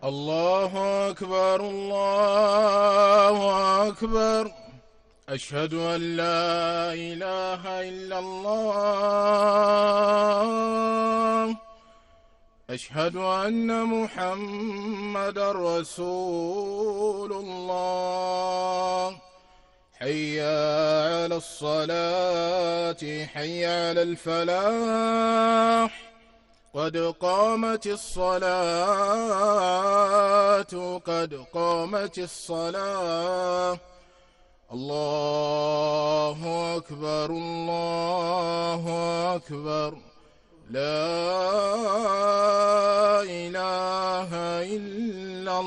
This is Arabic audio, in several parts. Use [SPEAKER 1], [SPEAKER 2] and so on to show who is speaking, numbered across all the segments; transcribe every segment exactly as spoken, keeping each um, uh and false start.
[SPEAKER 1] الله أكبر الله أكبر. أشهد أن لا إله إلا الله. أشهد أن محمدًا رسول الله. حي على الصلاة حي على الفلاح. قد قامت الصلاة قد قامت الصلاة. الله أكبر الله أكبر. لا إله إلا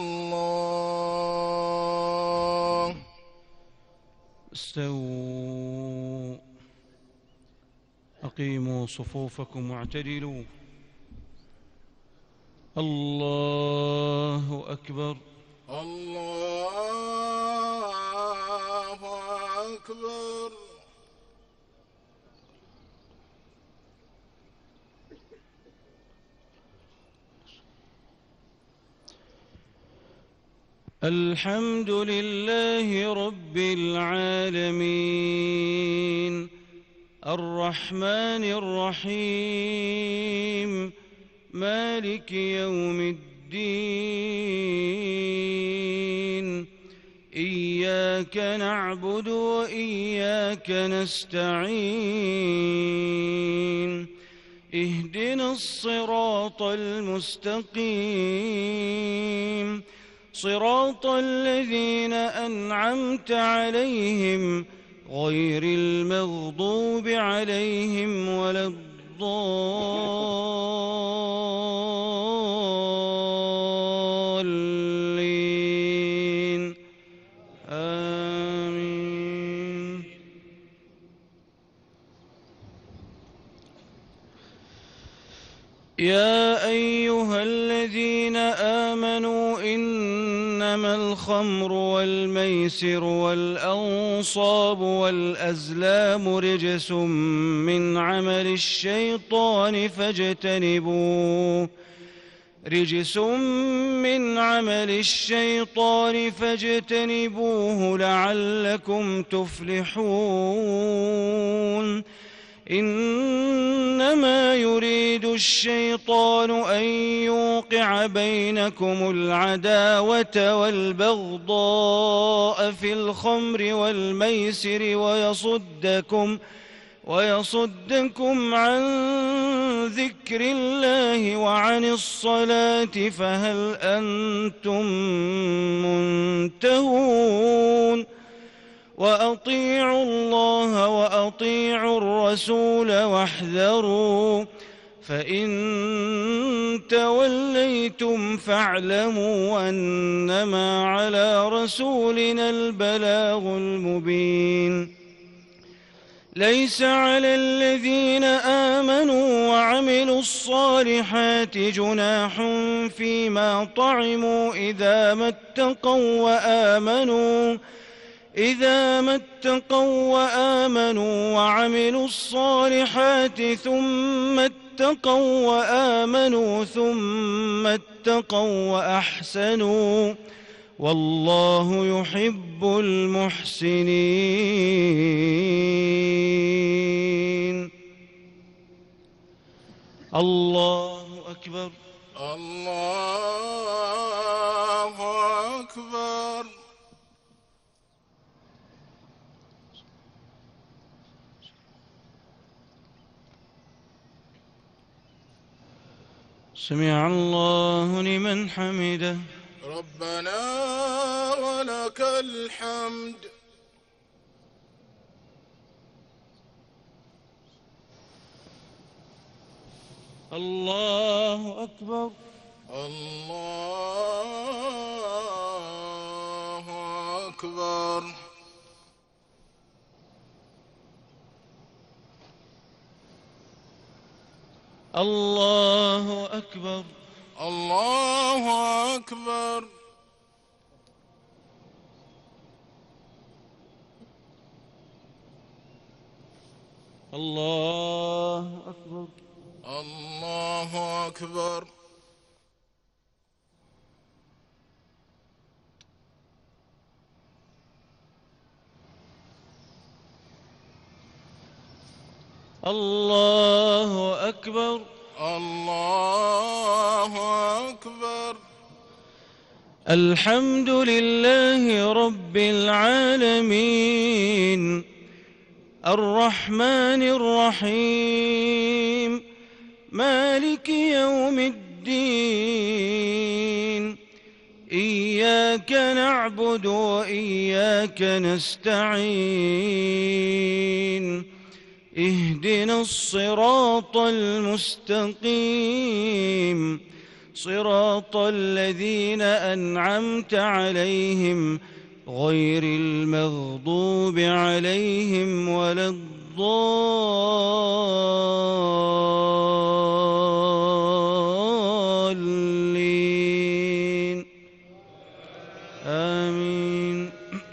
[SPEAKER 1] الله.
[SPEAKER 2] استووا، أقيموا صفوفكم واعتدلوا. الله أكبر
[SPEAKER 1] الله أكبر.
[SPEAKER 2] الحمد لله رب العالمين، الرحمن الرحيم، مالك يوم الدين. إياك نعبد وإياك نستعين. اهدنا الصراط المستقيم، صراط الذين أنعمت عليهم غير المغضوب عليهم ولا الضالين. آمين. يا أيها الذين آمنوا إنما الخمر والميسر والأنصاب والأزلام رجس من عمل الشيطان فاجتنبوه رجس من عمل الشيطان فاجتنبوه لعلكم تفلحون. إنما يريد الشيطان أن يوقع بينكم العداوة والبغضاء في الخمر والميسر ويصدكم ويصدكم عن ذكر الله وعن الصلاة فهل أنتم منتهون؟ وأطيعوا الله وأطيعوا الرسول واحذروا، فإن توليتم فاعلموا أنما على رسولنا البلاغ المبين. ليس على الذين آمنوا وعملوا الصالحات جناح فيما طعموا إذا ما اتقوا وآمنوا إذا ما اتقوا وآمنوا وعملوا الصالحات ثم اتقوا وآمنوا ثم اتقوا وأحسنوا، والله يحب المحسنين. الله أكبر
[SPEAKER 1] الله أكبر.
[SPEAKER 2] سمع الله لمن حمده.
[SPEAKER 1] ربنا ولك الحمد.
[SPEAKER 2] الله أكبر
[SPEAKER 1] الله أكبر.
[SPEAKER 2] الله أكبر
[SPEAKER 1] الله أكبر.
[SPEAKER 2] الله أكبر
[SPEAKER 1] الله أكبر.
[SPEAKER 2] الله أكبر.
[SPEAKER 1] الله أكبر.
[SPEAKER 2] الحمد لله رب العالمين الرحمن الرحيم مالك يوم الدين إياك نعبد وإياك نستعين اهدنا الصراط المستقيم صراط الذين أنعمت عليهم غير المغضوب عليهم ولا الضالين آمين.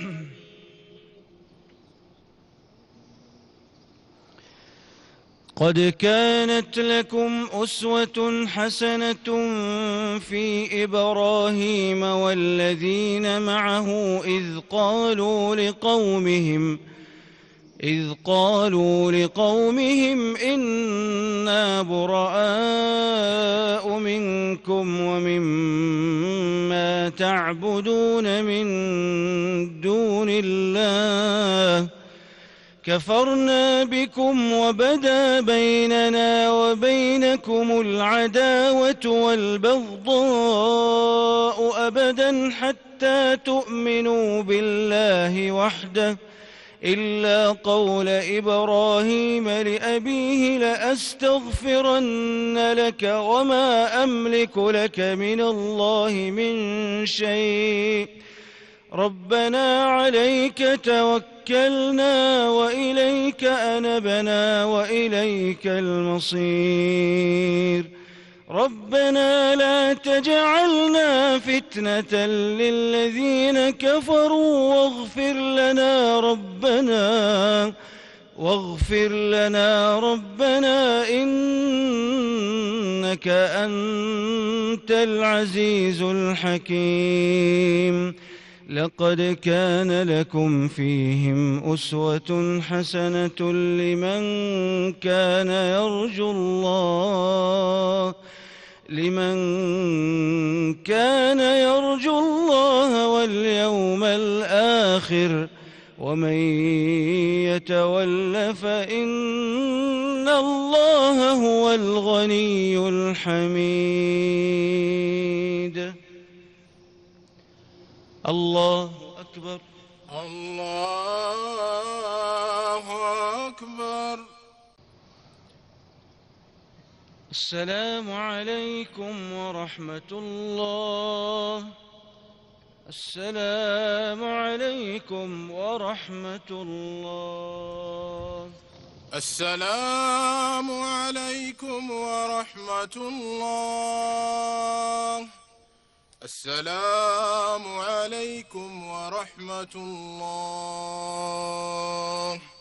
[SPEAKER 2] قد كانت لكم أسوة حسنة في إبراهيم والذين معه إذ قالوا لقومهم إذ قالوا لقومهم إنا براء منكم ومما تعبدون من دون الله كفرنا بكم وبدا بيننا وبينكم العداوة والبغضاء أبدا حتى تؤمنوا بالله وحده إلا قول إبراهيم لأبيه لأستغفرن لك وما أملك لك من الله من شيء ربنا عليك توكلنا وإليك أنبنا وإليك المصير ربنا لا تجعلنا فتنة للذين كفروا واغفر لنا ربنا واغفر لنا ربنا إنك أنت العزيز الحكيم. لقد كان لكم فيهم أسوة حسنة لمن كان يرجو الله لمن كان يرجو الله واليوم الآخر ومن يتول فإن الله هو الغني الحميد. الله أكبر.
[SPEAKER 1] الله أكبر.
[SPEAKER 2] السلام عليكم ورحمة الله. السلام عليكم ورحمة الله.
[SPEAKER 1] السلام عليكم ورحمة الله. السلام عليكم ورحمة الله.